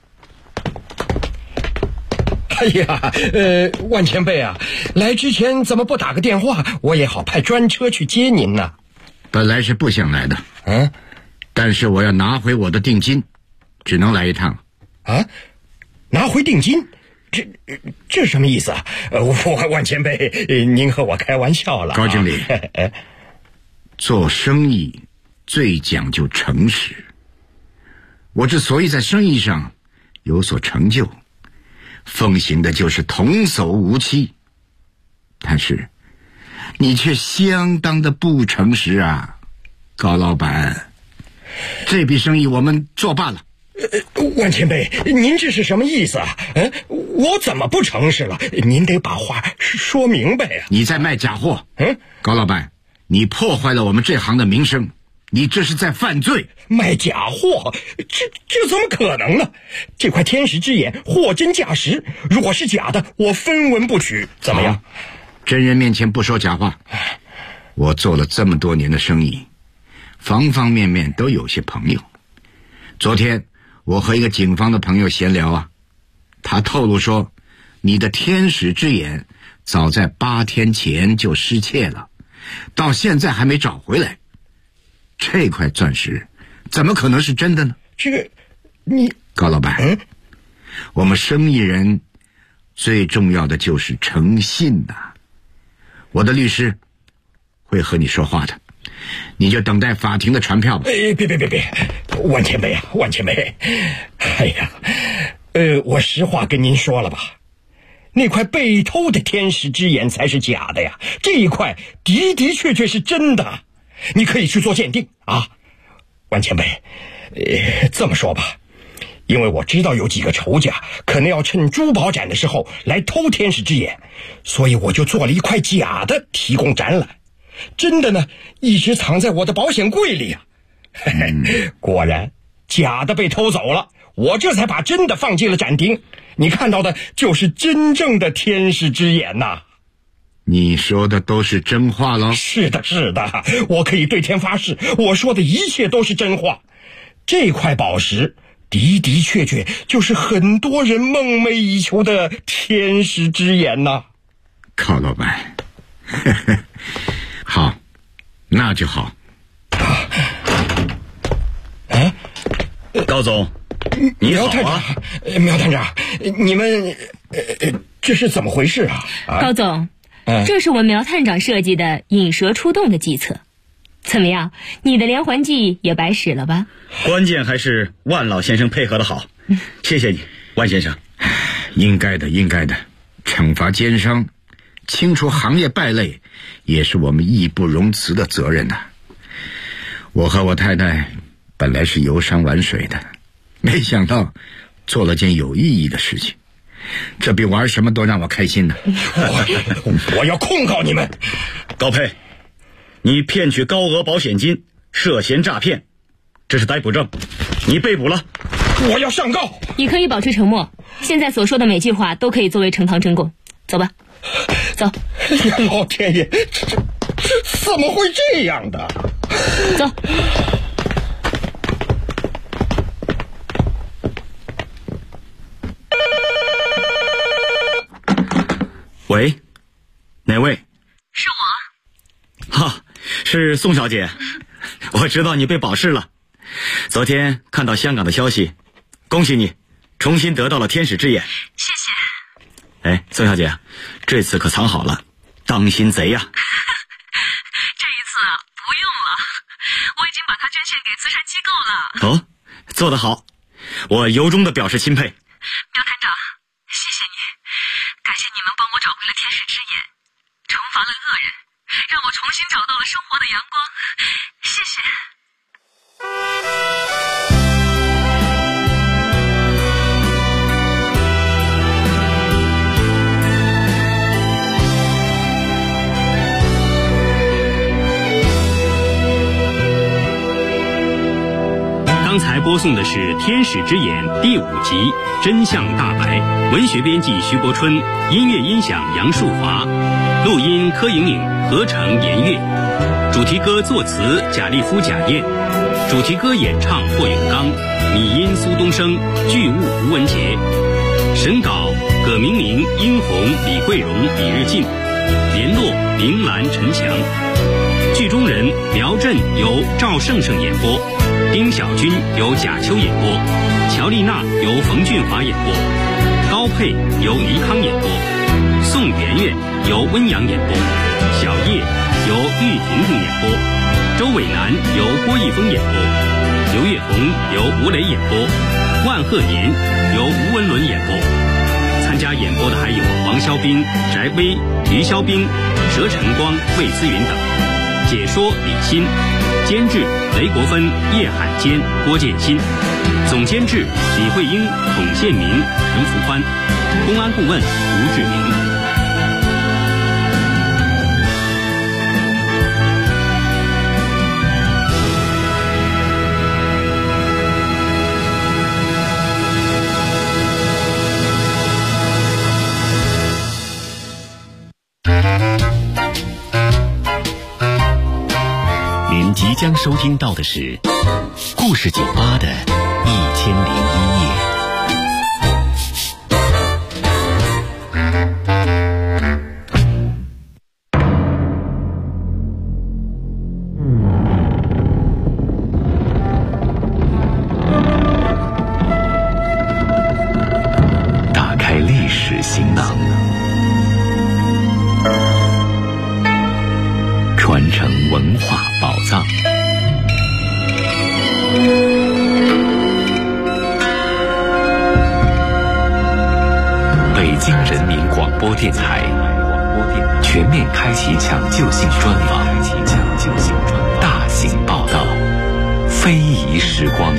哎呀，万前辈啊，来之前怎么不打个电话，我也好派专车去接您呢？ 本来是不想来的，但是我要拿回我的定金，只能来一趟。 拿回定金？这什么意思啊？万前辈，您和我开玩笑了。 高经理，做生意最讲究诚实。我之所以在生意上有所成就，奉行的就是童叟无欺，但是你却相当的不诚实啊，高老板。这笔生意我们作罢了。 万前辈，您这是什么意思啊？我怎么不诚实了？您得把话说明白呀。 你在卖假货。高老板，你破坏了我们这行的名声，你这是在犯罪。 卖假货？这怎么可能呢？这块天使之眼货真价实，如果是假的，我分文不取，怎么样？ 真人面前不说假话。我做了这么多年的生意，方方面面都有些朋友。昨天我和一个警方的朋友闲聊啊，他透露说，你的天使之眼早在8天前就失窃了，到现在还没找回来。这块钻石怎么可能是真的呢？ 你高老板，我们生意人最重要的就是诚信呐。 我的律师会和你说话的，你就等待法庭的传票吧。 别，万前辈啊，万前辈，哎呀，我实话跟您说了吧，那块被偷的天使之眼才是假的呀，这一块的确是真的，你可以去做鉴定啊。万前辈，这么说吧，因为我知道有几个仇家可能要趁珠宝展的时候来偷天使之眼，所以我就做了一块假的提供展览，真的呢一直藏在我的保险柜里啊。果然假的被偷走了，我这才把真的放进了展厅，你看到的就是真正的天使之眼呐。 你说的都是真话喽？ 是的，我可以对天发誓，我说的一切都是真话。这块宝石的确就是很多人梦寐以求的天使之眼呐。 高老板，好，那就好。 高总，你好啊！ 苗探长，你们这是怎么回事啊？ 高总，这是我苗探长设计的引蛇出洞的计策，怎么样？你的连环计也白使了吧？ 关键还是万老先生配合的好，谢谢你，万先生。 应该的，惩罚奸商，清除行业败类，也是我们义不容辞的责任呐。我和我太太本来是游山玩水的，没想到做了件有意义的事情，这比玩什么都让我开心呢。 我要控告你们。 高佩，你骗取高额保险金，涉嫌诈骗，这是逮捕证，你被捕了。 我要上告。 你可以保持沉默，现在所说的每句话都可以作为呈堂证供。走吧，走。 老天爷，这怎么会这样的？ 走。 喂，哪位？ 是我。 哈，是宋小姐。我知道你被保释了。昨天看到香港的消息，恭喜你，重新得到了天使之眼。 谢谢。 哎，宋小姐，这次可藏好了，当心贼呀。 这一次不用了，我已经把它捐献给慈善机构了。 哦，做得好，我由衷的表示钦佩。 苗探长，谢谢你，感谢你们帮我找回了天使之眼，惩罚了恶人，让我重新找到了生活的阳光，谢谢。 刚才播送的是《天使之眼》第5集《真相大白》，文学编辑徐伯春，音乐音响杨树华，录音柯莹莹，合成严月，主题歌作词贾立夫、贾燕，主题歌演唱霍永刚，拟音苏东升，剧务吴文杰，审稿葛明明、殷红、李桂荣、李日进，联络林兰、陈强，剧中人苗震由赵胜胜演播，丁小军由贾秋演播，乔丽娜由冯俊华演播，高佩由倪康演播，宋媛媛由温阳演播，小叶由玉婷婷演播，周伟南由郭毅峰演播，刘月红由吴磊演播，万鹤年由吴文伦演播。参加演播的还有王肖兵、翟威、于肖兵、佘晨光、魏思云等。解说李欣，监制雷国芬、叶海坚、郭建新，总监制李慧英、董建明、陈福欢，公安顾问吴志明。 您即将收听到的是故事酒吧的1001夜。打开历史行囊， 播电台，全面开启抢救性专访，大型报道，非遗时光。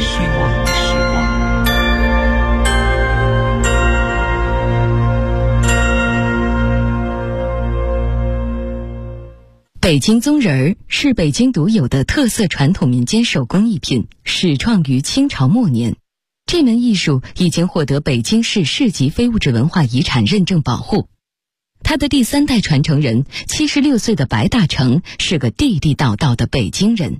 北京宗人儿是北京独有的特色传统民间手工艺品，始创于清朝末年。这门艺术已经获得北京市市级非物质文化遗产认证保护。他的第3代传承人76岁的白大成是个地地道道的北京人。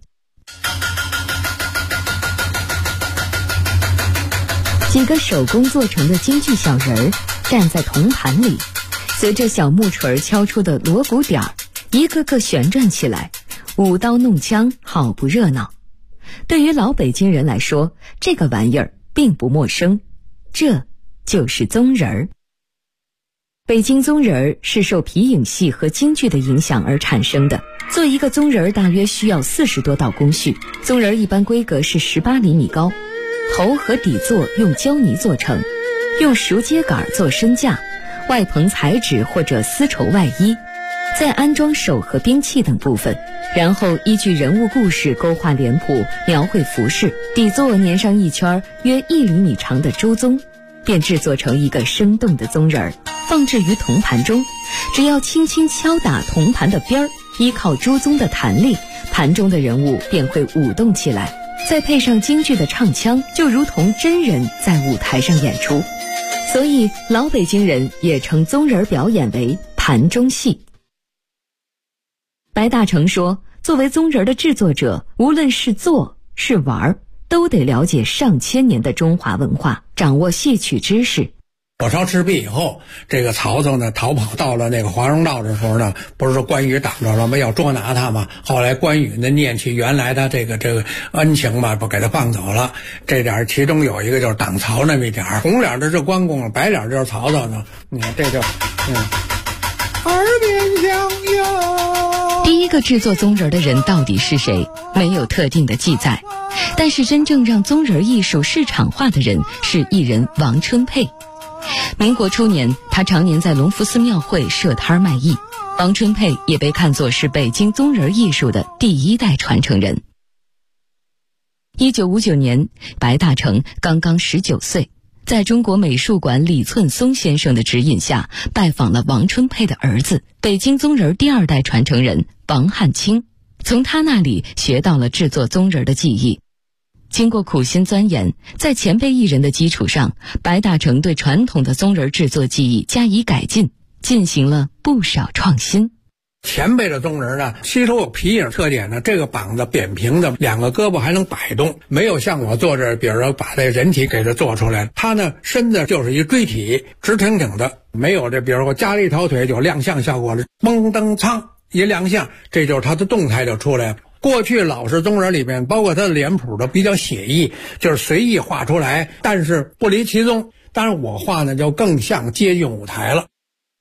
几个手工做成的京剧小人儿站在铜盘里，随着小木锤敲出的锣鼓点儿，一个个旋转起来，舞刀弄枪，好不热闹。对于老北京人来说，这个玩意儿并不陌生，这就是宗人儿。北京宗人儿是受皮影戏和京剧的影响而产生的。做一个宗人儿大约需要40多道工序，宗人儿一般规格是18厘米高，头和底座用胶泥做成，用熟秸秆做身架，外棚彩纸或者丝绸外衣，再安装手和兵器等部分，然后依据人物故事勾画脸谱，描绘服饰，底座粘上一圈约1厘米长的朱宗，便制作成一个生动的宗人儿，放置于铜盘中。只要轻轻敲打铜盘的边儿，依靠朱宗的弹力，盘中的人物便会舞动起来，再配上京剧的唱腔，就如同真人在舞台上演出。所以老北京人也称宗人表演为盘中戏。白大成说，作为宗人的制作者，无论是做是玩，都得了解上千年的中华文化，掌握戏曲知识。 火烧赤壁以后，这个曹操呢逃跑到了那个华容道的时候呢，不是说关羽挡着了吗？要捉拿他嘛。后来关羽呢念起原来他这个恩情嘛，不给他放走了。这点其中有一个就是挡曹那么一点，红脸的是关公，白脸就是曹操呢。你看这就耳边响哟。 第一个制作宗人的人到底是谁？没有特定的记载。但是真正让宗人艺术市场化的人是艺人王春佩。民国初年，他常年在隆福寺庙会设摊卖艺。王春佩也被看作是北京宗人艺术的第1代传承人。1959年，白大成刚刚19岁，在中国美术馆李寸松先生的指引下，拜访了王春佩的儿子，北京宗人第2代传承人王汉卿，从他那里学到了制作宗人的技艺。经过苦心钻研，在前辈艺人的基础上，白大成对传统的宗人制作技艺加以改进，进行了不少创新。 前辈的宗人呢，吸收有皮影特点呢，这个膀子扁平的，2个胳膊还能摆动，没有像我做这，比如说把这人体给它做出来，他呢身子就是一锥体，直挺挺的，没有这，比如说加了一条腿就亮相效果了，嘣噔苍一亮相，这就是他的动态就出来了。过去老式宗人里面，包括他的脸谱都比较写意，就是随意画出来，但是不离其宗。当然我画呢就更像接近舞台了。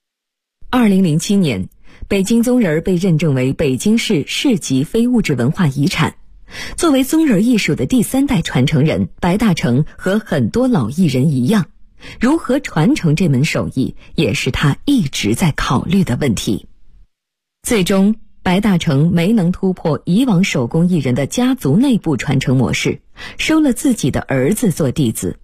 2007年，北京宗人被认证为北京市市级非物质文化遗产。作为宗人艺术的第3代传承人，白大成和很多老艺人一样，如何传承这门手艺，也是他一直在考虑的问题。最终白大成没能突破以往手工艺人的家族内部传承模式，收了自己的儿子做弟子，